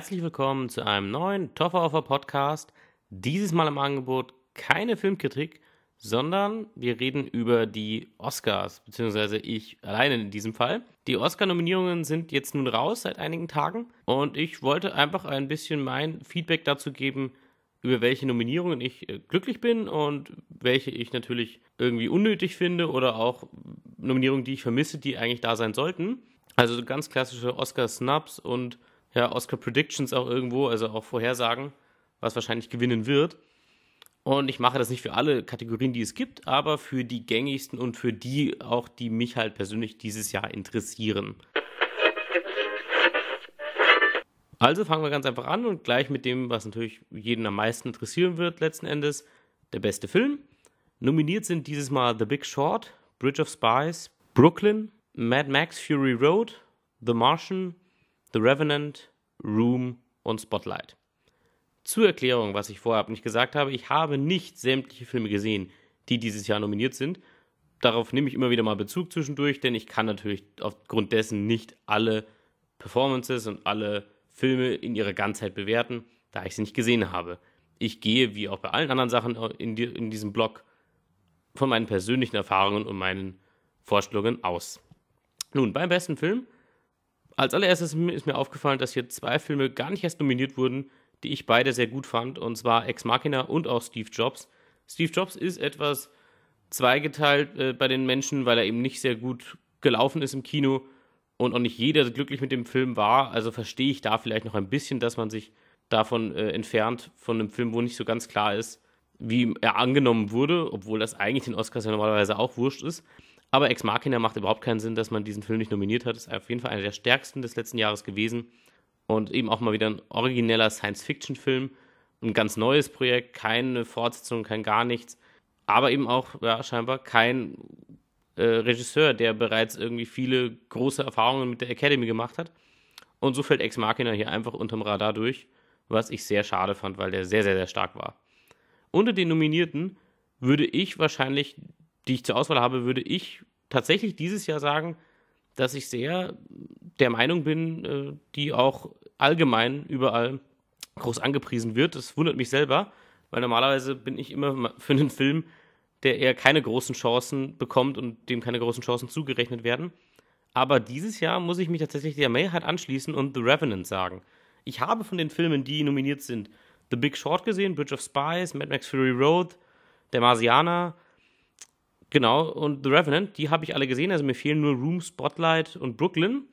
Herzlich willkommen zu einem neuen Toffer Podcast. Dieses Mal im Angebot keine Filmkritik, sondern wir reden über die Oscars, beziehungsweise ich alleine in diesem Fall. Die Oscar-Nominierungen sind jetzt nun raus seit einigen Tagen und ich wollte einfach ein bisschen mein Feedback dazu geben, über welche Nominierungen ich glücklich bin und welche ich natürlich irgendwie unnötig finde oder auch Nominierungen, die ich vermisse, die eigentlich da sein sollten. Also so ganz klassische Oscar-Snubs und Oscar-Predictions auch irgendwo, also auch Vorhersagen, was wahrscheinlich gewinnen wird. Und ich mache das nicht für alle Kategorien, die es gibt, aber für die gängigsten und für die auch, die mich halt persönlich dieses Jahr interessieren. Also fangen wir ganz einfach an und gleich mit dem, was natürlich jeden am meisten interessieren wird, letzten Endes, der beste Film. Nominiert sind dieses Mal The Big Short, Bridge of Spies, Brooklyn, Mad Max Fury Road, The Martian, The Revenant, Room und Spotlight. Zur Erklärung, was ich vorab nicht gesagt habe, ich habe nicht sämtliche Filme gesehen, die dieses Jahr nominiert sind. Darauf nehme ich immer wieder mal Bezug zwischendurch, denn ich kann natürlich aufgrund dessen nicht alle Performances und alle Filme in ihrer Ganzheit bewerten, da ich sie nicht gesehen habe. Ich gehe, wie auch bei allen anderen Sachen in diesem Blog, von meinen persönlichen Erfahrungen und meinen Vorstellungen aus. Nun, beim besten Film, als allererstes ist mir aufgefallen, dass hier zwei Filme gar nicht erst nominiert wurden, die ich beide sehr gut fand, und zwar Ex Machina und auch Steve Jobs. Steve Jobs ist etwas zweigeteilt bei den Menschen, weil er eben nicht sehr gut gelaufen ist im Kino und auch nicht jeder glücklich mit dem Film war. Also verstehe ich da vielleicht noch ein bisschen, dass man sich davon entfernt, von einem Film, wo nicht so ganz klar ist, wie er angenommen wurde, obwohl das eigentlich den Oscars ja normalerweise auch wurscht ist. Aber Ex Machina macht überhaupt keinen Sinn, dass man diesen Film nicht nominiert hat. Das ist auf jeden Fall einer der stärksten des letzten Jahres gewesen. Und eben auch mal wieder ein origineller Science-Fiction-Film. Ein ganz neues Projekt, keine Fortsetzung, kein gar nichts. Aber eben auch, ja, scheinbar kein Regisseur, der bereits irgendwie viele große Erfahrungen mit der Academy gemacht hat. Und so fällt Ex Machina hier einfach unterm Radar durch, was ich sehr schade fand, weil der sehr, sehr, sehr stark war. Unter den Nominierten würde ich wahrscheinlich, die ich zur Auswahl habe, würde ich tatsächlich dieses Jahr sagen, dass ich sehr der Meinung bin, die auch allgemein überall groß angepriesen wird. Das wundert mich selber, weil normalerweise bin ich immer für einen Film, der eher keine großen Chancen bekommt und dem keine großen Chancen zugerechnet werden. Aber dieses Jahr muss ich mich tatsächlich der Mehrheit anschließen und The Revenant sagen. Ich habe von den Filmen, die nominiert sind, The Big Short gesehen, Bridge of Spies, Mad Max Fury Road, Der Marsianer, genau, und The Revenant, die habe ich alle gesehen, also mir fehlen nur Room, Spotlight und Brooklyn.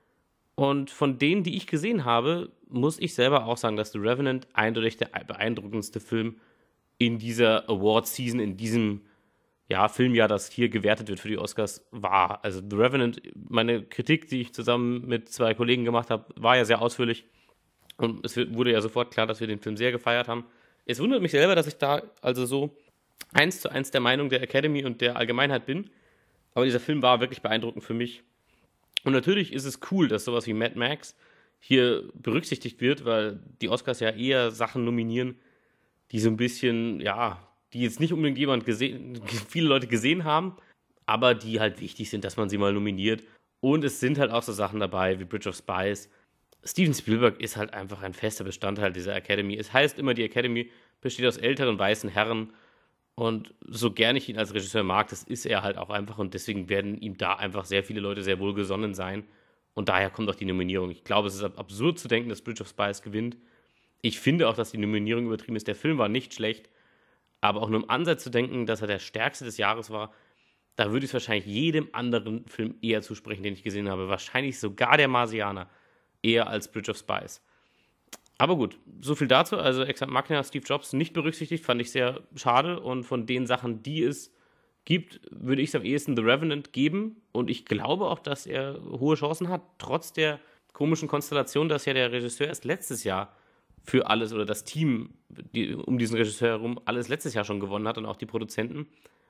Und von denen, die ich gesehen habe, muss ich selber auch sagen, dass The Revenant eindeutig der beeindruckendste Film in dieser Award-Season, in diesem Filmjahr, das hier gewertet wird für die Oscars, war. Also The Revenant, meine Kritik, die ich zusammen mit zwei Kollegen gemacht habe, war ja sehr ausführlich. Und es wurde ja sofort klar, dass wir den Film sehr gefeiert haben. Es wundert mich selber, dass ich da also so 1:1 der Meinung der Academy und der Allgemeinheit bin. Aber dieser Film war wirklich beeindruckend für mich. Und natürlich ist es cool, dass sowas wie Mad Max hier berücksichtigt wird, weil die Oscars ja eher Sachen nominieren, die so ein bisschen, die jetzt nicht unbedingt viele Leute gesehen haben, aber die halt wichtig sind, dass man sie mal nominiert. Und es sind halt auch so Sachen dabei wie Bridge of Spies. Steven Spielberg ist halt einfach ein fester Bestandteil dieser Academy. Es heißt immer, die Academy besteht aus älteren weißen Herren. Und so gern ich ihn als Regisseur mag, das ist er halt auch einfach. Und deswegen werden ihm da einfach sehr viele Leute sehr wohlgesonnen sein. Und daher kommt auch die Nominierung. Ich glaube, es ist absurd zu denken, dass Bridge of Spies gewinnt. Ich finde auch, dass die Nominierung übertrieben ist. Der Film war nicht schlecht. Aber auch nur im Ansatz zu denken, dass er der stärkste des Jahres war, da würde ich es wahrscheinlich jedem anderen Film eher zusprechen, den ich gesehen habe. Wahrscheinlich sogar der Marsianer. Eher als Bridge of Spies. Aber gut, so viel dazu. Also Ex Machina, Steve Jobs nicht berücksichtigt, fand ich sehr schade. Und von den Sachen, die es gibt, würde ich es am ehesten The Revenant geben. Und ich glaube auch, dass er hohe Chancen hat, trotz der komischen Konstellation, dass ja der Regisseur erst letztes Jahr für alles, oder das Team um diesen Regisseur herum, alles letztes Jahr schon gewonnen hat und auch die Produzenten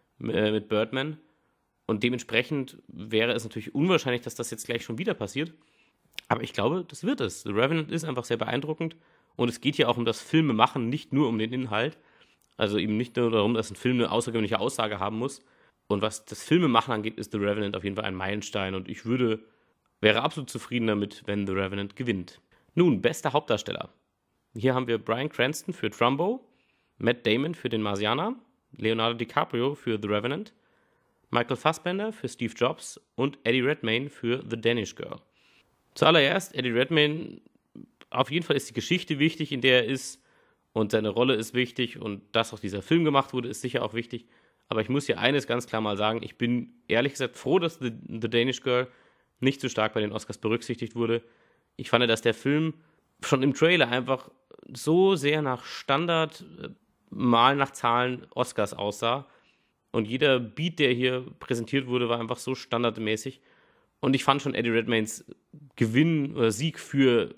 mit Birdman. Und dementsprechend wäre es natürlich unwahrscheinlich, dass das jetzt gleich schon wieder passiert. Aber ich glaube, das wird es. The Revenant ist einfach sehr beeindruckend. Und es geht hier auch um das Filmemachen, nicht nur um den Inhalt. Also eben nicht nur darum, dass ein Film eine außergewöhnliche Aussage haben muss. Und was das Filmemachen angeht, ist The Revenant auf jeden Fall ein Meilenstein. Und ich wäre absolut zufrieden damit, wenn The Revenant gewinnt. Nun, bester Hauptdarsteller. Hier haben wir Bryan Cranston für Trumbo, Matt Damon für den Marsianer, Leonardo DiCaprio für The Revenant, Michael Fassbender für Steve Jobs und Eddie Redmayne für The Danish Girl. Zuallererst, Eddie Redmayne, auf jeden Fall ist die Geschichte wichtig, in der er ist, und seine Rolle ist wichtig, und dass auch dieser Film gemacht wurde, ist sicher auch wichtig. Aber ich muss hier eines ganz klar mal sagen, ich bin ehrlich gesagt froh, dass The Danish Girl nicht so stark bei den Oscars berücksichtigt wurde. Ich fand, dass der Film schon im Trailer einfach so sehr nach Standard, mal nach Zahlen Oscars aussah. Und jeder Beat, der hier präsentiert wurde, war einfach so standardmäßig. Und ich fand schon Eddie Redmaynes Gewinn oder Sieg für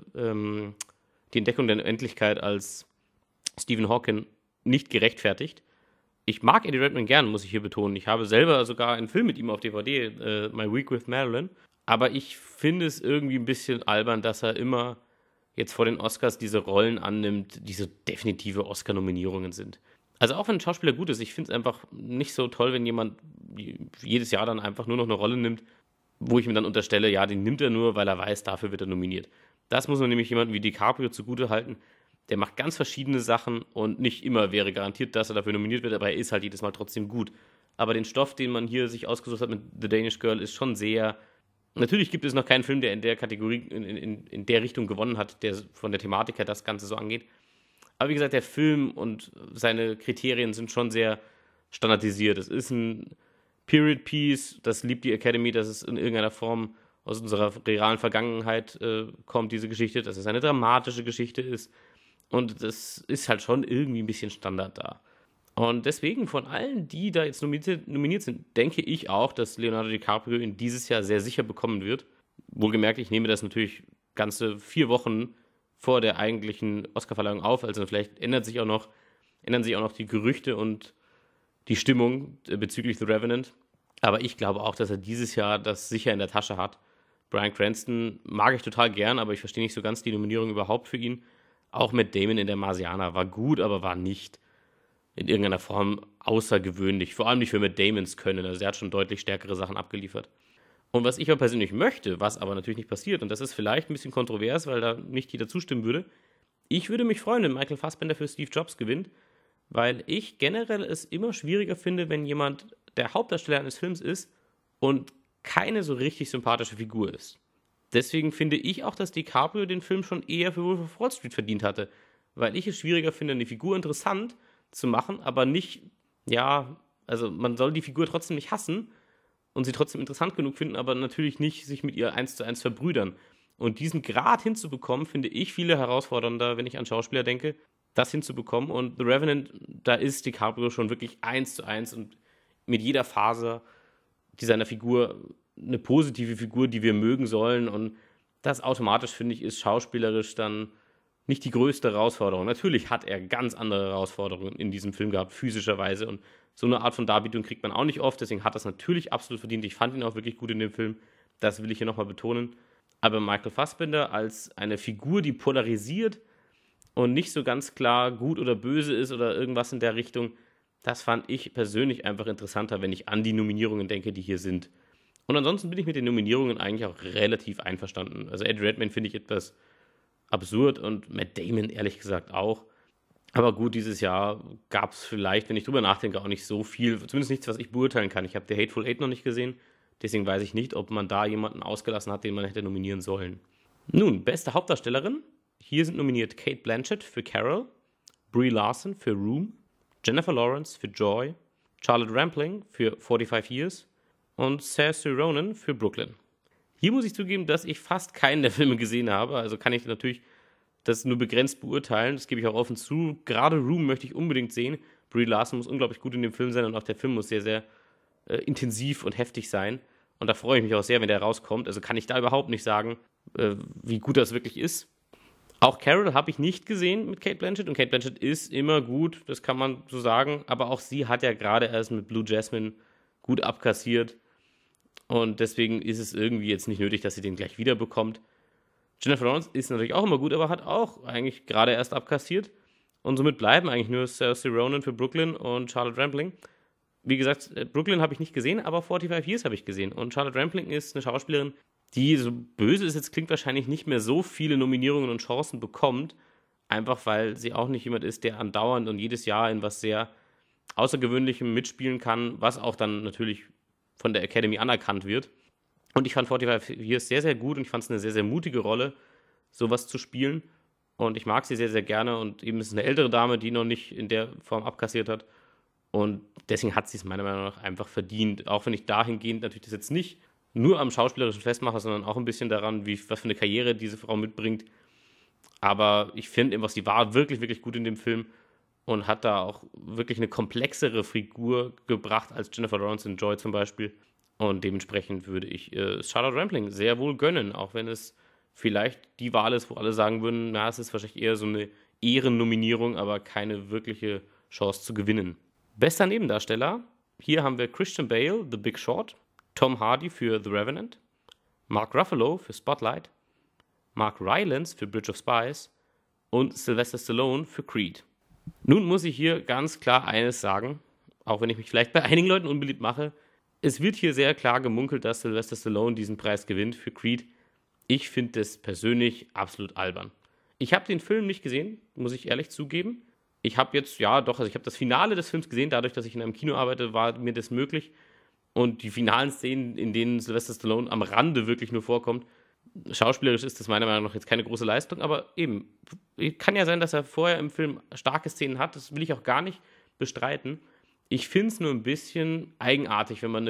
die Entdeckung der Unendlichkeit als Stephen Hawking nicht gerechtfertigt. Ich mag Eddie Redmayne gern, muss ich hier betonen. Ich habe selber sogar einen Film mit ihm auf DVD, My Week with Marilyn. Aber ich finde es irgendwie ein bisschen albern, dass er immer jetzt vor den Oscars diese Rollen annimmt, die so definitive Oscar-Nominierungen sind. Also auch wenn ein Schauspieler gut ist, ich finde es einfach nicht so toll, wenn jemand jedes Jahr dann einfach nur noch eine Rolle nimmt, wo ich mir dann unterstelle, ja, den nimmt er nur, weil er weiß, dafür wird er nominiert. Das muss man nämlich jemandem wie DiCaprio zugute halten. Der macht ganz verschiedene Sachen und nicht immer wäre garantiert, dass er dafür nominiert wird, aber er ist halt jedes Mal trotzdem gut. Aber den Stoff, den man hier sich ausgesucht hat mit The Danish Girl, ist schon sehr... Natürlich gibt es noch keinen Film, der in der Kategorie, in der Richtung gewonnen hat, der von der Thematik her das Ganze so angeht. Aber wie gesagt, der Film und seine Kriterien sind schon sehr standardisiert. Es ist ein Period Piece, das liebt die Academy, dass es in irgendeiner Form aus unserer realen Vergangenheit kommt, diese Geschichte, dass es eine dramatische Geschichte ist. Und das ist halt schon irgendwie ein bisschen Standard da. Und deswegen von allen, die da jetzt nominiert sind, denke ich auch, dass Leonardo DiCaprio ihn dieses Jahr sehr sicher bekommen wird. Wohlgemerkt, ich nehme das natürlich ganze 4 Wochen vor der eigentlichen Oscarverleihung auf, also vielleicht ändern sich auch noch die Gerüchte und die Stimmung bezüglich The Revenant. Aber ich glaube auch, dass er dieses Jahr das sicher in der Tasche hat. Bryan Cranston mag ich total gern, aber ich verstehe nicht so ganz die Nominierung überhaupt für ihn. Auch Matt Damon in der Marsianer war gut, aber war nicht in irgendeiner Form außergewöhnlich. Vor allem nicht für Matt Damons Können. Also er hat schon deutlich stärkere Sachen abgeliefert. Und was ich aber persönlich möchte, was aber natürlich nicht passiert, und das ist vielleicht ein bisschen kontrovers, weil da nicht jeder zustimmen würde, ich würde mich freuen, wenn Michael Fassbender für Steve Jobs gewinnt, weil ich generell es immer schwieriger finde, wenn jemand der Hauptdarsteller eines Films ist und keine so richtig sympathische Figur ist. Deswegen finde ich auch, dass DiCaprio den Film schon eher für Wolf of Wall Street verdient hatte, weil ich es schwieriger finde, eine Figur interessant zu machen, aber nicht, ja, also man soll die Figur trotzdem nicht hassen und sie trotzdem interessant genug finden, aber natürlich nicht sich mit ihr 1:1 verbrüdern. Und diesen Grad hinzubekommen, finde ich viele herausfordernder, wenn ich an Schauspieler denke, das hinzubekommen. Und The Revenant, da ist DiCaprio schon wirklich 1:1 und mit jeder Phase seiner Figur eine positive Figur, die wir mögen sollen. Und das automatisch, finde ich, ist schauspielerisch dann nicht die größte Herausforderung. Natürlich hat er ganz andere Herausforderungen in diesem Film gehabt, physischerweise. Und so eine Art von Darbietung kriegt man auch nicht oft. Deswegen hat er es natürlich absolut verdient. Ich fand ihn auch wirklich gut in dem Film. Das will ich hier nochmal betonen. Aber Michael Fassbender als eine Figur, die polarisiert und nicht so ganz klar gut oder böse ist oder irgendwas in der Richtung, das fand ich persönlich einfach interessanter, wenn ich an die Nominierungen denke, die hier sind. Und ansonsten bin ich mit den Nominierungen eigentlich auch relativ einverstanden. Also Eddie Redmayne finde ich etwas absurd und Matt Damon ehrlich gesagt auch. Aber gut, dieses Jahr gab es vielleicht, wenn ich drüber nachdenke, auch nicht so viel, zumindest nichts, was ich beurteilen kann. Ich habe The Hateful Eight noch nicht gesehen, deswegen weiß ich nicht, ob man da jemanden ausgelassen hat, den man hätte nominieren sollen. Nun, beste Hauptdarstellerin. Hier sind nominiert Cate Blanchett für Carol, Brie Larson für Room, Jennifer Lawrence für Joy, Charlotte Rampling für 45 Years und Saoirse Ronan für Brooklyn. Hier muss ich zugeben, dass ich fast keinen der Filme gesehen habe, also kann ich natürlich das nur begrenzt beurteilen, das gebe ich auch offen zu. Gerade Room möchte ich unbedingt sehen. Brie Larson muss unglaublich gut in dem Film sein und auch der Film muss sehr, sehr intensiv und heftig sein. Und da freue ich mich auch sehr, wenn der rauskommt. Also kann ich da überhaupt nicht sagen, wie gut das wirklich ist. Auch Carol habe ich nicht gesehen mit Cate Blanchett und Cate Blanchett ist immer gut, das kann man so sagen. Aber auch sie hat ja gerade erst mit Blue Jasmine gut abkassiert. Und deswegen ist es irgendwie jetzt nicht nötig, dass sie den gleich wieder bekommt. Jennifer Lawrence ist natürlich auch immer gut, aber hat auch eigentlich gerade erst abkassiert. Und somit bleiben eigentlich nur Saoirse Ronan für Brooklyn und Charlotte Rampling. Wie gesagt, Brooklyn habe ich nicht gesehen, aber 45 Years habe ich gesehen. Und Charlotte Rampling ist eine Schauspielerin, die, so böse es jetzt klingt, wahrscheinlich nicht mehr so viele Nominierungen und Chancen bekommt, einfach weil sie auch nicht jemand ist, der andauernd und jedes Jahr in was sehr Außergewöhnlichem mitspielen kann, was auch dann natürlich von der Academy anerkannt wird. Und ich fand 45 Years sehr, sehr gut und ich fand es eine sehr, sehr mutige Rolle, sowas zu spielen. Und ich mag sie sehr, sehr gerne und eben ist es eine ältere Dame, die noch nicht in der Form abkassiert hat. Und deswegen hat sie es meiner Meinung nach einfach verdient. Auch wenn ich dahingehend natürlich das jetzt nicht nur am Schauspielerischen festmache, sondern auch ein bisschen daran, was für eine Karriere diese Frau mitbringt. Aber ich finde, was sie war, wirklich, wirklich gut in dem Film und hat da auch wirklich eine komplexere Figur gebracht als Jennifer Lawrence in Joy zum Beispiel. Und dementsprechend würde ich Charlotte Rampling sehr wohl gönnen, auch wenn es vielleicht die Wahl ist, wo alle sagen würden, na, es ist wahrscheinlich eher so eine Ehrennominierung, aber keine wirkliche Chance zu gewinnen. Bester Nebendarsteller, hier haben wir Christian Bale, The Big Short, Tom Hardy für The Revenant, Mark Ruffalo für Spotlight, Mark Rylance für Bridge of Spies und Sylvester Stallone für Creed. Nun muss ich hier ganz klar eines sagen, auch wenn ich mich vielleicht bei einigen Leuten unbeliebt mache. Es wird hier sehr klar gemunkelt, dass Sylvester Stallone diesen Preis gewinnt für Creed. Ich finde das persönlich absolut albern. Ich habe den Film nicht gesehen, muss ich ehrlich zugeben. Ich habe jetzt, ich habe das Finale des Films gesehen, dadurch, dass ich in einem Kino arbeite, war mir das möglich. Und die finalen Szenen, in denen Sylvester Stallone am Rande wirklich nur vorkommt, schauspielerisch ist das meiner Meinung nach jetzt keine große Leistung, aber eben, kann ja sein, dass er vorher im Film starke Szenen hat, das will ich auch gar nicht bestreiten. Ich finde es nur ein bisschen eigenartig, wenn man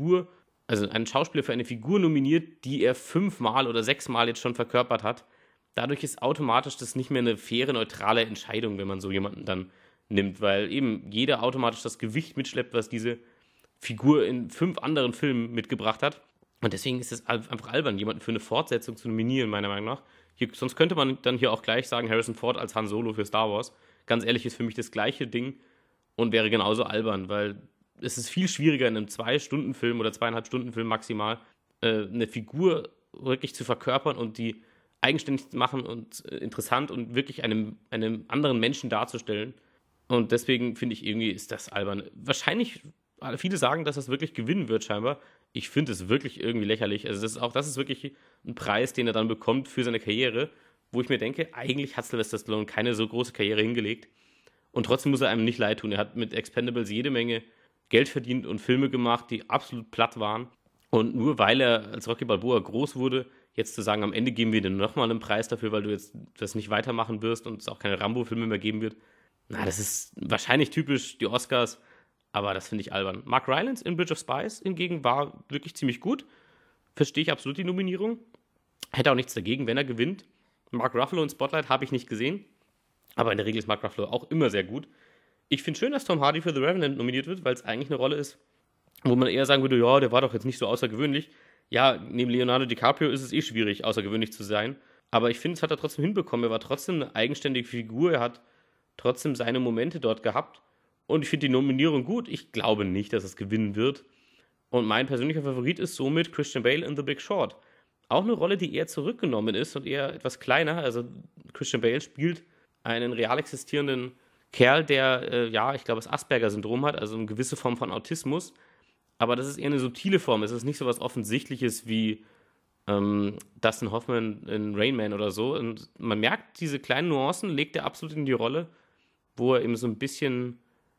einen Schauspieler für eine Figur nominiert, die er 5-mal oder 6-mal jetzt schon verkörpert hat. Dadurch ist automatisch das nicht mehr eine faire, neutrale Entscheidung, wenn man so jemanden dann nimmt, weil eben jeder automatisch das Gewicht mitschleppt, was diese Figur in 5 anderen Filmen mitgebracht hat. Und deswegen ist es einfach albern, jemanden für eine Fortsetzung zu nominieren, meiner Meinung nach. Sonst könnte man dann hier auch gleich sagen, Harrison Ford als Han Solo für Star Wars. Ganz ehrlich, ist für mich das gleiche Ding und wäre genauso albern, weil es ist viel schwieriger, in einem 2-Stunden-Film oder 2,5-Stunden-Film maximal eine Figur wirklich zu verkörpern und die eigenständig zu machen und interessant und wirklich einem anderen Menschen darzustellen. Und deswegen finde ich irgendwie, ist das albern. Wahrscheinlich, viele sagen, dass das wirklich gewinnen wird scheinbar. Ich finde es wirklich irgendwie lächerlich. Also das ist wirklich ein Preis, den er dann bekommt für seine Karriere, wo ich mir denke, eigentlich hat Sylvester Stallone keine so große Karriere hingelegt. Und trotzdem muss er einem nicht leid tun. Er hat mit Expendables jede Menge Geld verdient und Filme gemacht, die absolut platt waren. Und nur weil er als Rocky Balboa groß wurde, jetzt zu sagen, am Ende geben wir dir nochmal einen Preis dafür, weil du jetzt das nicht weitermachen wirst und es auch keine Rambo-Filme mehr geben wird. Das ist wahrscheinlich typisch die Oscars, aber das finde ich albern. Mark Rylance in Bridge of Spies hingegen war wirklich ziemlich gut. Verstehe ich absolut die Nominierung. Hätte auch nichts dagegen, wenn er gewinnt. Mark Ruffalo in Spotlight habe ich nicht gesehen, aber in der Regel ist Mark Ruffalo auch immer sehr gut. Ich finde schön, dass Tom Hardy für The Revenant nominiert wird, weil es eigentlich eine Rolle ist, wo man eher sagen würde, ja, der war doch jetzt nicht so außergewöhnlich. Ja, neben Leonardo DiCaprio ist es schwierig, außergewöhnlich zu sein. Aber ich finde, es hat er trotzdem hinbekommen. Er war trotzdem eine eigenständige Figur. Er hat trotzdem seine Momente dort gehabt. Und ich finde die Nominierung gut. Ich glaube nicht, dass es gewinnen wird. Und mein persönlicher Favorit ist somit Christian Bale in The Big Short. Auch eine Rolle, die eher zurückgenommen ist und eher etwas kleiner. Also Christian Bale spielt einen real existierenden Kerl, der, ich glaube, das Asperger-Syndrom hat, also eine gewisse Form von Autismus. Aber das ist eher eine subtile Form. Es ist nicht so was Offensichtliches wie Dustin Hoffman in Rain Man oder so. Und man merkt, diese kleinen Nuancen legt er absolut in die Rolle, wo er eben so ein bisschen,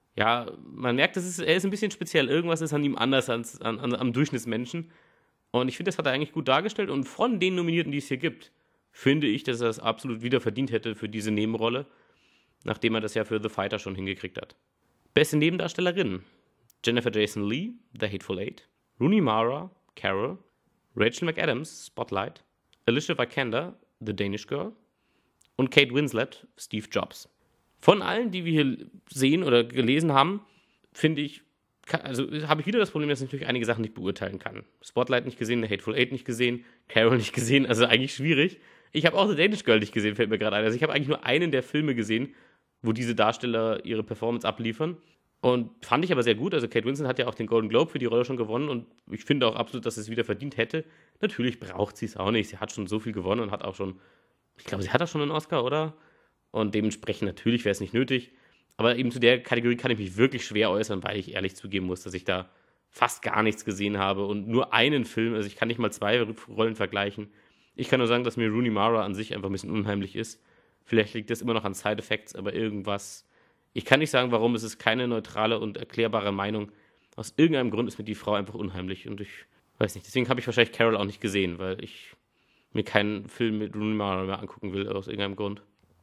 man merkt, er ist ein bisschen speziell. Irgendwas ist an ihm anders als am Durchschnittsmenschen. Und ich finde, das hat er eigentlich gut dargestellt. Und von den Nominierten, die es hier gibt, finde ich, dass er es absolut wieder verdient hätte für diese Nebenrolle, nachdem er das ja für The Fighter schon hingekriegt hat. Beste Nebendarstellerin: Jennifer Jason Leigh, The Hateful Eight, Rooney Mara, Carol, Rachel McAdams, Spotlight, Alicia Vikander, The Danish Girl und Kate Winslet, Steve Jobs. Von allen, die wir hier sehen oder gelesen haben, finde ich, habe ich wieder das Problem, dass ich natürlich einige Sachen nicht beurteilen kann. Spotlight nicht gesehen, The Hateful Eight nicht gesehen, Carol nicht gesehen, also eigentlich schwierig. Ich habe auch The Danish Girl nicht gesehen, fällt mir gerade ein. Also ich habe eigentlich nur einen der Filme gesehen, wo diese Darsteller ihre Performance abliefern. Und fand ich aber sehr gut. Also Kate Winslet hat ja auch den Golden Globe für die Rolle schon gewonnen und ich finde auch absolut, dass sie es wieder verdient hätte. Natürlich braucht sie es auch nicht. Sie hat schon so viel gewonnen und hat auch schon, ich glaube, sie hat auch schon einen Oscar, oder? Und dementsprechend natürlich wäre es nicht nötig. Aber eben zu der Kategorie kann ich mich wirklich schwer äußern, weil ich ehrlich zugeben muss, dass ich da fast gar nichts gesehen habe und nur einen Film, also ich kann nicht mal 2 Rollen vergleichen. Ich kann nur sagen, dass mir Rooney Mara an sich einfach ein bisschen unheimlich ist. Vielleicht liegt das immer noch an Side-Effects, aber irgendwas. Ich kann nicht sagen, warum, es ist keine neutrale und erklärbare Meinung. Aus irgendeinem Grund ist mir die Frau einfach unheimlich und ich weiß nicht. Deswegen habe ich wahrscheinlich Carol auch nicht gesehen, weil ich mir keinen Film mit Rooney Mara mehr angucken will, aus irgendeinem Grund.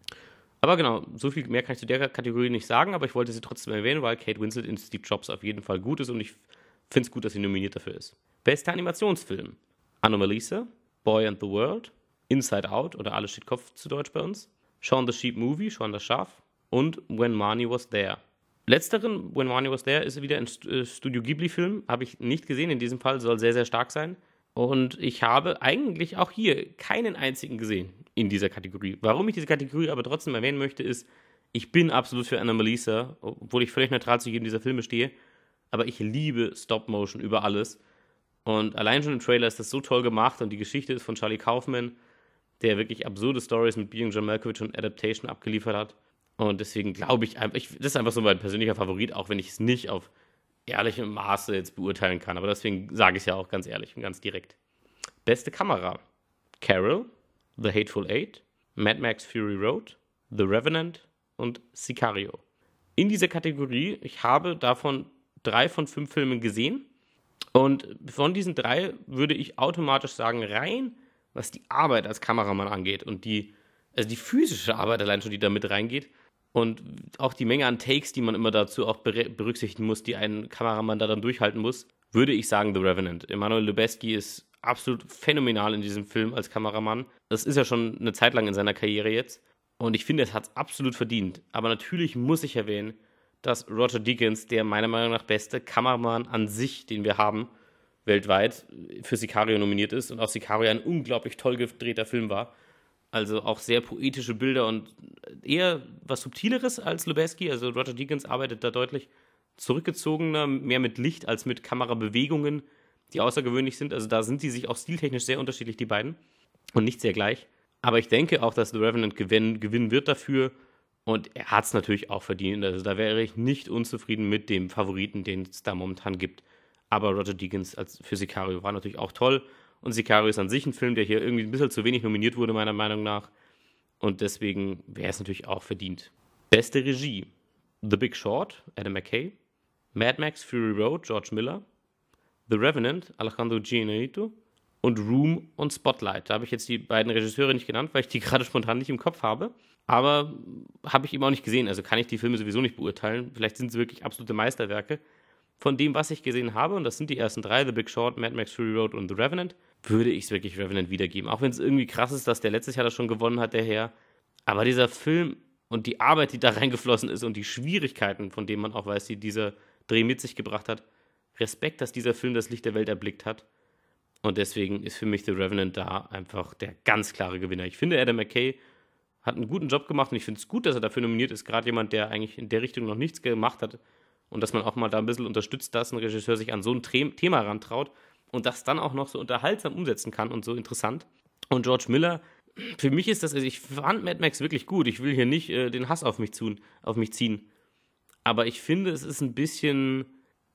Aber genau, so viel mehr kann ich zu der Kategorie nicht sagen, aber ich wollte sie trotzdem erwähnen, weil Kate Winslet in Steve Jobs auf jeden Fall gut ist und ich finde es gut, dass sie nominiert dafür ist. Bester Animationsfilm: Anomalisa, Boy and the World, Inside Out oder Alles steht Kopf zu Deutsch bei uns, Shaun the Sheep Movie, Shaun das Schaf und When Marnie Was There. Letzteren, When Marnie Was There, ist wieder ein Studio Ghibli-Film, habe ich nicht gesehen, in diesem Fall soll sehr, sehr stark sein. Und ich habe eigentlich auch hier keinen einzigen gesehen in dieser Kategorie. Warum ich diese Kategorie aber trotzdem erwähnen möchte, ist, ich bin absolut für Anomalisa, obwohl ich völlig neutral zu jedem dieser Filme stehe, aber ich liebe Stop-Motion über alles. Und allein schon im Trailer ist das so toll gemacht und die Geschichte ist von Charlie Kaufman, der wirklich absurde Stories mit Being John Malkovich und Adaptation abgeliefert hat. Und deswegen glaube ich einfach, das ist einfach so mein persönlicher Favorit, auch wenn ich es nicht auf ehrlichem Maße jetzt beurteilen kann. Aber deswegen sage ich es ja auch ganz ehrlich und ganz direkt. Beste Kamera: Carol, The Hateful Eight, Mad Max Fury Road, The Revenant und Sicario. In dieser Kategorie, ich habe davon 3 von 5 Filmen gesehen. Und von diesen 3 würde ich automatisch sagen, rein, was die Arbeit als Kameramann angeht und die physische Arbeit allein schon, die da mit reingeht und auch die Menge an Takes, die man immer dazu auch berücksichtigen muss, die ein Kameramann da dann durchhalten muss, würde ich sagen The Revenant. Emmanuel Lubezki ist absolut phänomenal in diesem Film als Kameramann. Das ist ja schon eine Zeit lang in seiner Karriere jetzt und ich finde, es hat es absolut verdient. Aber natürlich muss ich erwähnen, dass Roger Deakins, der meiner Meinung nach beste Kameramann an sich, den wir haben, weltweit, für Sicario nominiert ist und auch Sicario ein unglaublich toll gedrehter Film war. Also auch sehr poetische Bilder und eher was Subtileres als Lubezki. Also Roger Deakins arbeitet da deutlich zurückgezogener, mehr mit Licht als mit Kamerabewegungen, die außergewöhnlich sind. Also da sind die sich auch stiltechnisch sehr unterschiedlich, die beiden, und nicht sehr gleich. Aber ich denke auch, dass The Revenant gewinnen wird dafür. Und er hat es natürlich auch verdient. Also da wäre ich nicht unzufrieden mit dem Favoriten, den es da momentan gibt. Aber Roger Deakins für Sicario war natürlich auch toll. Und Sicario ist an sich ein Film, der hier irgendwie ein bisschen zu wenig nominiert wurde, meiner Meinung nach. Und deswegen wäre es natürlich auch verdient. Beste Regie: The Big Short, Adam McKay, Mad Max Fury Road, George Miller, The Revenant, Alejandro Giannito und Room und Spotlight. Da habe ich jetzt die beiden Regisseure nicht genannt, weil ich die gerade spontan nicht im Kopf habe. Aber habe ich eben auch nicht gesehen, also kann ich die Filme sowieso nicht beurteilen. Vielleicht sind sie wirklich absolute Meisterwerke. Von dem, was ich gesehen habe, und das sind die ersten 3, The Big Short, Mad Max Fury Road und The Revenant, würde ich es wirklich Revenant wiedergeben. Auch wenn es irgendwie krass ist, dass der letztes Jahr das schon gewonnen hat, der Herr. Aber dieser Film und die Arbeit, die da reingeflossen ist und die Schwierigkeiten, von denen man auch weiß, die dieser Dreh mit sich gebracht hat, Respekt, dass dieser Film das Licht der Welt erblickt hat. Und deswegen ist für mich The Revenant da einfach der ganz klare Gewinner. Ich finde, Adam McKay hat einen guten Job gemacht und ich finde es gut, dass er dafür nominiert ist. Gerade jemand, der eigentlich in der Richtung noch nichts gemacht hat. Und dass man auch mal da ein bisschen unterstützt, dass ein Regisseur sich an so ein Thema rantraut und das dann auch noch so unterhaltsam umsetzen kann und so interessant. Und George Miller, für mich ist das, also ich fand Mad Max wirklich gut. Ich will hier nicht den Hass auf mich ziehen. Aber ich finde, es ist ein bisschen,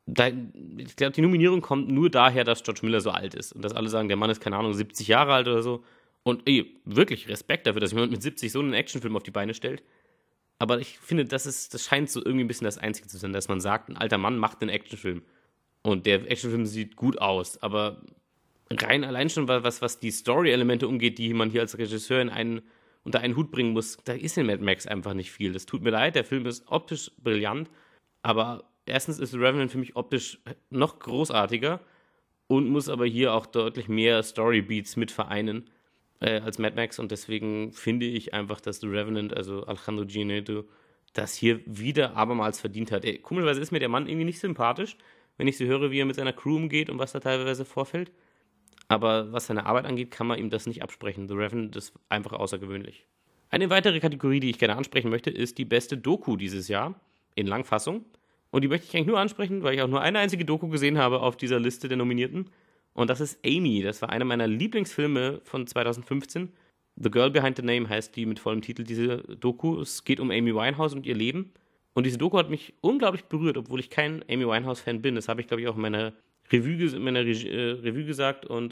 ich glaube, die Nominierung kommt nur daher, dass George Miller so alt ist. Und dass alle sagen, der Mann ist, keine Ahnung, 70 Jahre alt oder so. Und wirklich Respekt dafür, dass jemand mit 70 so einen Actionfilm auf die Beine stellt. Aber ich finde, das scheint so irgendwie ein bisschen das Einzige zu sein, dass man sagt, ein alter Mann macht einen Actionfilm. Und der Actionfilm sieht gut aus. Aber rein allein schon, was die Story-Elemente umgeht, die man hier als Regisseur unter einen Hut bringen muss, da ist in Mad Max einfach nicht viel. Das tut mir leid, der Film ist optisch brillant. Aber erstens ist The Revenant für mich optisch noch großartiger und muss aber hier auch deutlich mehr Storybeats mit vereinen als Mad Max, und deswegen finde ich einfach, dass The Revenant, also Alejandro Giannito, das hier wieder abermals verdient hat. Komischerweise ist mir der Mann irgendwie nicht sympathisch, wenn ich so höre, wie er mit seiner Crew umgeht und was da teilweise vorfällt. Aber was seine Arbeit angeht, kann man ihm das nicht absprechen. The Revenant ist einfach außergewöhnlich. Eine weitere Kategorie, die ich gerne ansprechen möchte, ist die beste Doku dieses Jahr in Langfassung. Und die möchte ich eigentlich nur ansprechen, weil ich auch nur eine einzige Doku gesehen habe auf dieser Liste der Nominierten. Und das ist Amy. Das war einer meiner Lieblingsfilme von 2015. The Girl Behind the Name heißt die mit vollem Titel, diese Doku. Es geht um Amy Winehouse und ihr Leben. Und diese Doku hat mich unglaublich berührt, obwohl ich kein Amy Winehouse-Fan bin. Das habe ich, glaube ich, auch in meiner Revue gesagt und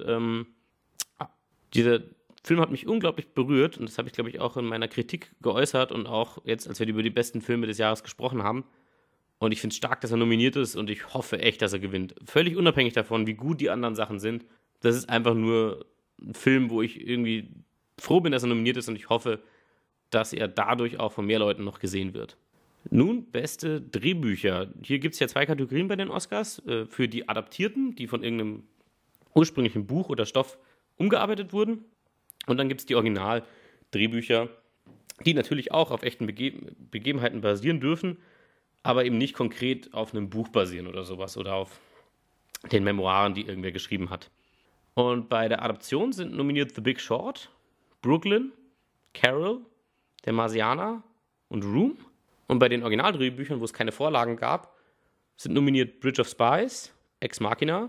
dieser Film hat mich unglaublich berührt und das habe ich, glaube ich, auch in meiner Kritik geäußert und auch jetzt, als wir über die besten Filme des Jahres gesprochen haben. Und ich finde es stark, dass er nominiert ist und ich hoffe echt, dass er gewinnt. Völlig unabhängig davon, wie gut die anderen Sachen sind. Das ist einfach nur ein Film, wo ich irgendwie froh bin, dass er nominiert ist und ich hoffe, dass er dadurch auch von mehr Leuten noch gesehen wird. Nun, beste Drehbücher. Hier gibt es ja 2 Kategorien bei den Oscars. Für die Adaptierten, die von irgendeinem ursprünglichen Buch oder Stoff umgearbeitet wurden. Und dann gibt es die Original-Drehbücher, die natürlich auch auf echten Begebenheiten basieren dürfen, aber eben nicht konkret auf einem Buch basieren oder sowas oder auf den Memoiren, die irgendwer geschrieben hat. Und bei der Adaption sind nominiert The Big Short, Brooklyn, Carol, Der Marsianer und Room. Und bei den Originaldrehbüchern, wo es keine Vorlagen gab, sind nominiert Bridge of Spies, Ex Machina,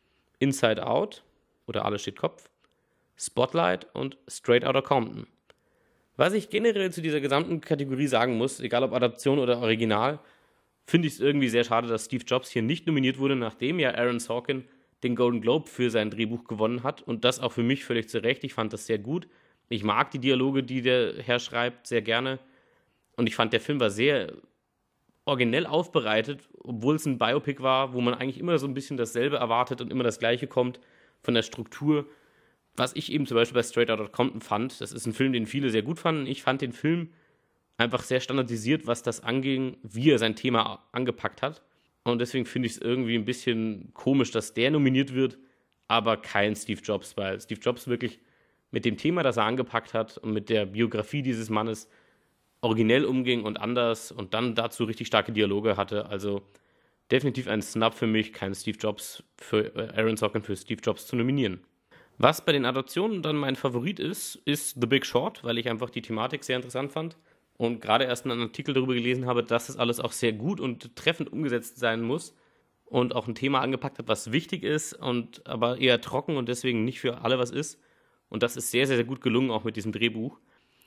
Inside Out oder Alles steht Kopf, Spotlight und Straight Outta Compton. Was ich generell zu dieser gesamten Kategorie sagen muss, egal ob Adaption oder Original, finde ich es irgendwie sehr schade, dass Steve Jobs hier nicht nominiert wurde, nachdem ja Aaron Sorkin den Golden Globe für sein Drehbuch gewonnen hat und das auch für mich völlig zu Recht. Ich fand das sehr gut. Ich mag die Dialoge, die der Herr schreibt, sehr gerne und ich fand, der Film war sehr originell aufbereitet, obwohl es ein Biopic war, wo man eigentlich immer so ein bisschen dasselbe erwartet und immer das Gleiche kommt von der Struktur. Was ich eben zum Beispiel bei Straight Outta Compton fand, das ist ein Film, den viele sehr gut fanden. Ich fand den Film einfach sehr standardisiert, was das anging, wie er sein Thema angepackt hat. Und deswegen finde ich es irgendwie ein bisschen komisch, dass der nominiert wird, aber kein Steve Jobs, weil Steve Jobs wirklich mit dem Thema, das er angepackt hat und mit der Biografie dieses Mannes originell umging und anders und dann dazu richtig starke Dialoge hatte. Also definitiv ein Snub für mich, kein Steve Jobs für Aaron Sorkin für Steve Jobs zu nominieren. Was bei den Adaptionen dann mein Favorit ist The Big Short, weil ich einfach die Thematik sehr interessant fand und gerade erst einen Artikel darüber gelesen habe, dass das alles auch sehr gut und treffend umgesetzt sein muss und auch ein Thema angepackt hat, was wichtig ist und aber eher trocken und deswegen nicht für alle was ist. Und das ist sehr, sehr, sehr gut gelungen, auch mit diesem Drehbuch.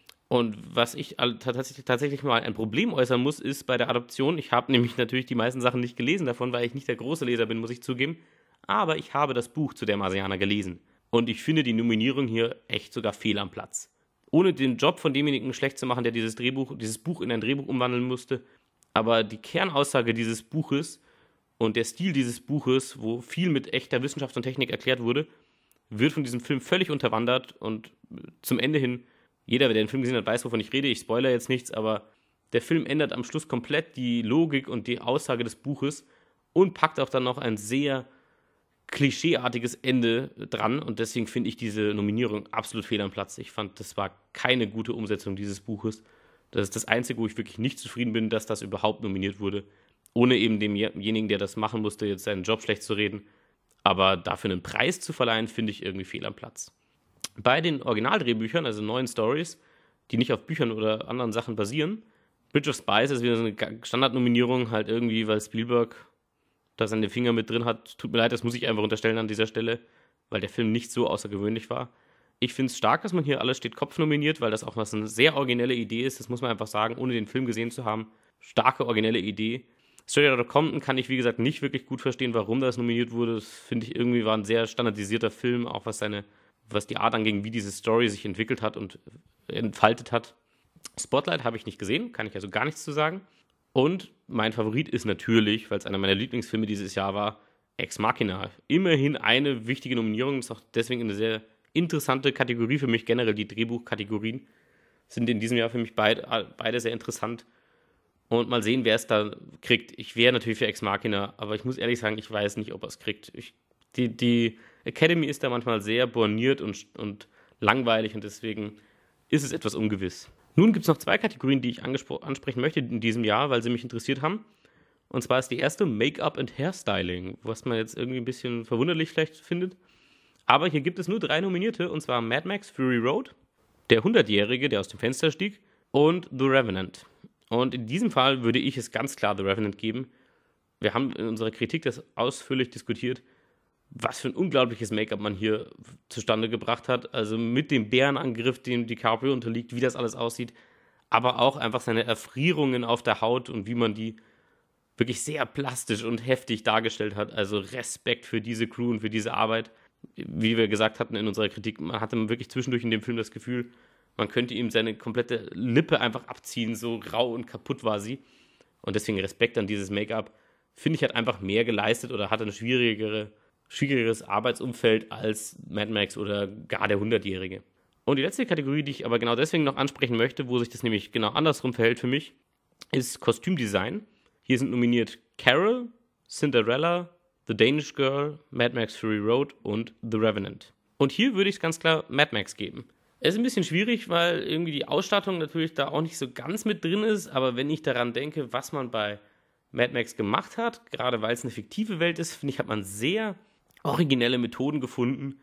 Und was ich tatsächlich mal ein Problem äußern muss, ist bei der Adaption, ich habe nämlich natürlich die meisten Sachen nicht gelesen davon, weil ich nicht der große Leser bin, muss ich zugeben, aber ich habe das Buch zu Der Marsianer gelesen. Und ich finde die Nominierung hier echt sogar fehl am Platz. Ohne den Job von demjenigen schlecht zu machen, der dieses Buch in ein Drehbuch umwandeln musste. Aber die Kernaussage dieses Buches und der Stil dieses Buches, wo viel mit echter Wissenschaft und Technik erklärt wurde, wird von diesem Film völlig unterwandert und zum Ende hin, jeder, der den Film gesehen hat, weiß, wovon ich rede. Ich spoilere jetzt nichts, aber der Film ändert am Schluss komplett die Logik und die Aussage des Buches und packt auch dann noch ein sehr klischeeartiges Ende dran und deswegen finde ich diese Nominierung absolut fehl am Platz. Ich fand, das war keine gute Umsetzung dieses Buches. Das ist das Einzige, wo ich wirklich nicht zufrieden bin, dass das überhaupt nominiert wurde, ohne eben demjenigen, der das machen musste, jetzt seinen Job schlecht zu reden. Aber dafür einen Preis zu verleihen, finde ich irgendwie fehl am Platz. Bei den Originaldrehbüchern, also neuen Stories, die nicht auf Büchern oder anderen Sachen basieren, Bridge of Spies ist wieder so eine Standardnominierung, halt irgendwie, weil Spielberg da seine Finger mit drin hat. Tut mir leid, das muss ich einfach unterstellen an dieser Stelle, weil der Film nicht so außergewöhnlich war. Ich finde es stark, dass man hier Alles steht Kopf nominiert, weil das auch was eine sehr originelle Idee ist. Das muss man einfach sagen, ohne den Film gesehen zu haben. Starke, originelle Idee. Straight Outta Compton kann ich, wie gesagt, nicht wirklich gut verstehen, warum das nominiert wurde. Das finde ich irgendwie war ein sehr standardisierter Film, auch was die Art anging, wie diese Story sich entwickelt hat und entfaltet hat. Spotlight habe ich nicht gesehen, kann ich also gar nichts zu sagen. Und mein Favorit ist natürlich, weil es einer meiner Lieblingsfilme dieses Jahr war, Ex Machina. Immerhin eine wichtige Nominierung, ist auch deswegen eine sehr interessante Kategorie für mich. Generell die Drehbuchkategorien sind in diesem Jahr für mich beide sehr interessant. Und mal sehen, wer es da kriegt. Ich wäre natürlich für Ex Machina, aber ich muss ehrlich sagen, ich weiß nicht, ob er es kriegt. Die Academy ist da manchmal sehr borniert und langweilig und deswegen ist es etwas ungewiss. Nun gibt es noch 2 Kategorien, die ich ansprechen möchte in diesem Jahr, weil sie mich interessiert haben. Und zwar ist die erste Make-up und Hairstyling, was man jetzt irgendwie ein bisschen verwunderlich vielleicht findet. Aber hier gibt es nur 3 Nominierte, und zwar Mad Max Fury Road, der 100-Jährige, der aus dem Fenster stieg, und The Revenant. Und in diesem Fall würde ich es ganz klar The Revenant geben. Wir haben in unserer Kritik das ausführlich diskutiert, was für ein unglaubliches Make-up man hier zustande gebracht hat. Also mit dem Bärenangriff, dem DiCaprio unterliegt, wie das alles aussieht. Aber auch einfach seine Erfrierungen auf der Haut und wie man die wirklich sehr plastisch und heftig dargestellt hat. Also Respekt für diese Crew und für diese Arbeit. Wie wir gesagt hatten in unserer Kritik, man hatte wirklich zwischendurch in dem Film das Gefühl, man könnte ihm seine komplette Lippe einfach abziehen, so rau und kaputt war sie. Und deswegen Respekt an dieses Make-up. Finde ich, hat einfach mehr geleistet oder hatte ein schwierigeres Arbeitsumfeld als Mad Max oder gar der 100-Jährige. Und die letzte Kategorie, die ich aber genau deswegen noch ansprechen möchte, wo sich das nämlich genau andersrum verhält für mich, ist Kostümdesign. Hier sind nominiert Carol, Cinderella, The Danish Girl, Mad Max Fury Road und The Revenant. Und hier würde ich es ganz klar Mad Max geben. Es ist ein bisschen schwierig, weil irgendwie die Ausstattung natürlich da auch nicht so ganz mit drin ist, aber wenn ich daran denke, was man bei Mad Max gemacht hat, gerade weil es eine fiktive Welt ist, finde ich, hat man sehr originelle Methoden gefunden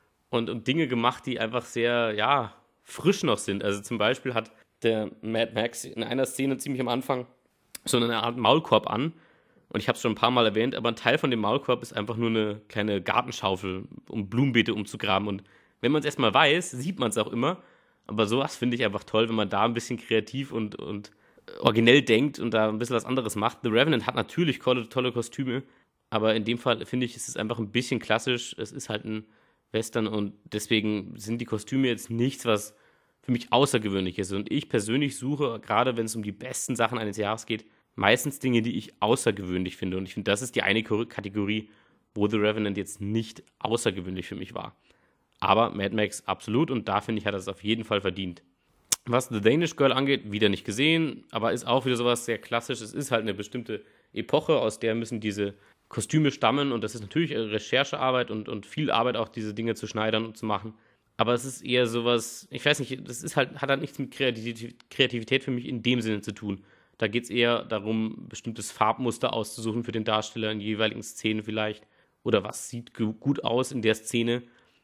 und Dinge gemacht, die einfach sehr, ja, frisch noch sind. Also zum Beispiel hat der Mad Max in einer Szene ziemlich am Anfang so eine Art Maulkorb an. Und ich habe es schon ein paar Mal erwähnt, aber ein Teil von dem Maulkorb ist einfach nur eine kleine Gartenschaufel, um Blumenbeete umzugraben. Und wenn man es erstmal weiß, sieht man es auch immer. Aber sowas finde ich einfach toll, wenn man da ein bisschen kreativ und originell denkt und da ein bisschen was anderes macht. The Revenant hat natürlich tolle Kostüme, aber in dem Fall finde ich, ist es einfach ein bisschen klassisch. Es ist halt ein Western und deswegen sind die Kostüme jetzt nichts, was für mich außergewöhnlich ist. Und ich persönlich suche, gerade wenn es um die besten Sachen eines Jahres geht, meistens Dinge, die ich außergewöhnlich finde. Und ich finde, das ist die eine Kategorie, wo The Revenant jetzt nicht außergewöhnlich für mich war. Aber Mad Max absolut und da finde ich, hat er es auf jeden Fall verdient. Was The Danish Girl angeht, wieder nicht gesehen, aber ist auch wieder sowas sehr klassisch. Es ist halt eine bestimmte Epoche, aus der müssen diese Kostüme stammen und das ist natürlich Recherchearbeit und viel Arbeit auch, diese Dinge zu schneidern und zu machen. Aber es ist eher sowas, ich weiß nicht, das ist halt, hat halt nichts mit Kreativität für mich in dem Sinne zu tun. Da geht es eher darum, bestimmtes Farbmuster auszusuchen für den Darsteller in jeweiligen Szenen vielleicht. Oder was sieht gut aus in der Szene.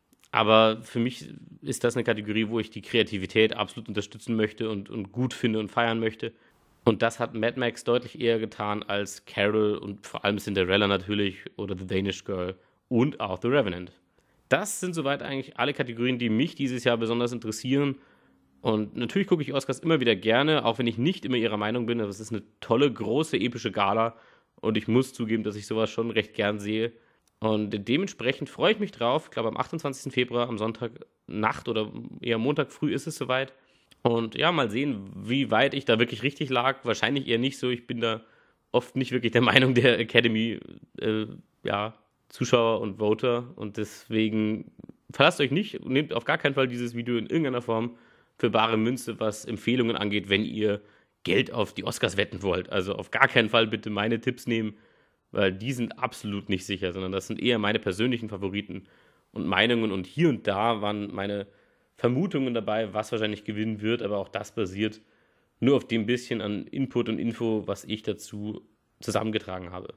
Aber für mich ist das eine Kategorie, wo ich die Kreativität absolut unterstützen möchte und gut finde und feiern möchte. Und das hat Mad Max deutlich eher getan als Carol und vor allem Cinderella natürlich oder The Danish Girl und auch The Revenant. Das sind soweit eigentlich alle Kategorien, die mich dieses Jahr besonders interessieren. Und natürlich gucke ich Oscars immer wieder gerne, auch wenn ich nicht immer ihrer Meinung bin. Aber es ist eine tolle, große, epische Gala. Und ich muss zugeben, dass ich sowas schon recht gern sehe. Und dementsprechend freue ich mich drauf. Ich glaube, am 28. Februar, am Sonntagnacht oder eher Montag früh ist es soweit. Und ja, mal sehen, wie weit ich da wirklich richtig lag. Wahrscheinlich eher nicht so. Ich bin da oft nicht wirklich der Meinung der Academy, Zuschauer und Voter. Und deswegen verlasst euch nicht und nehmt auf gar keinen Fall dieses Video in irgendeiner Form für bare Münze, was Empfehlungen angeht, wenn ihr Geld auf die Oscars wetten wollt. Also auf gar keinen Fall bitte meine Tipps nehmen, weil die sind absolut nicht sicher, sondern das sind eher meine persönlichen Favoriten und Meinungen. Und hier und da waren meine Vermutungen dabei, was wahrscheinlich gewinnen wird, aber auch das basiert nur auf dem bisschen an Input und Info, was ich dazu zusammengetragen habe.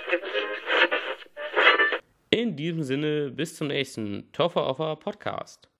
In diesem Sinne, bis zum nächsten Toffer Offer Podcast.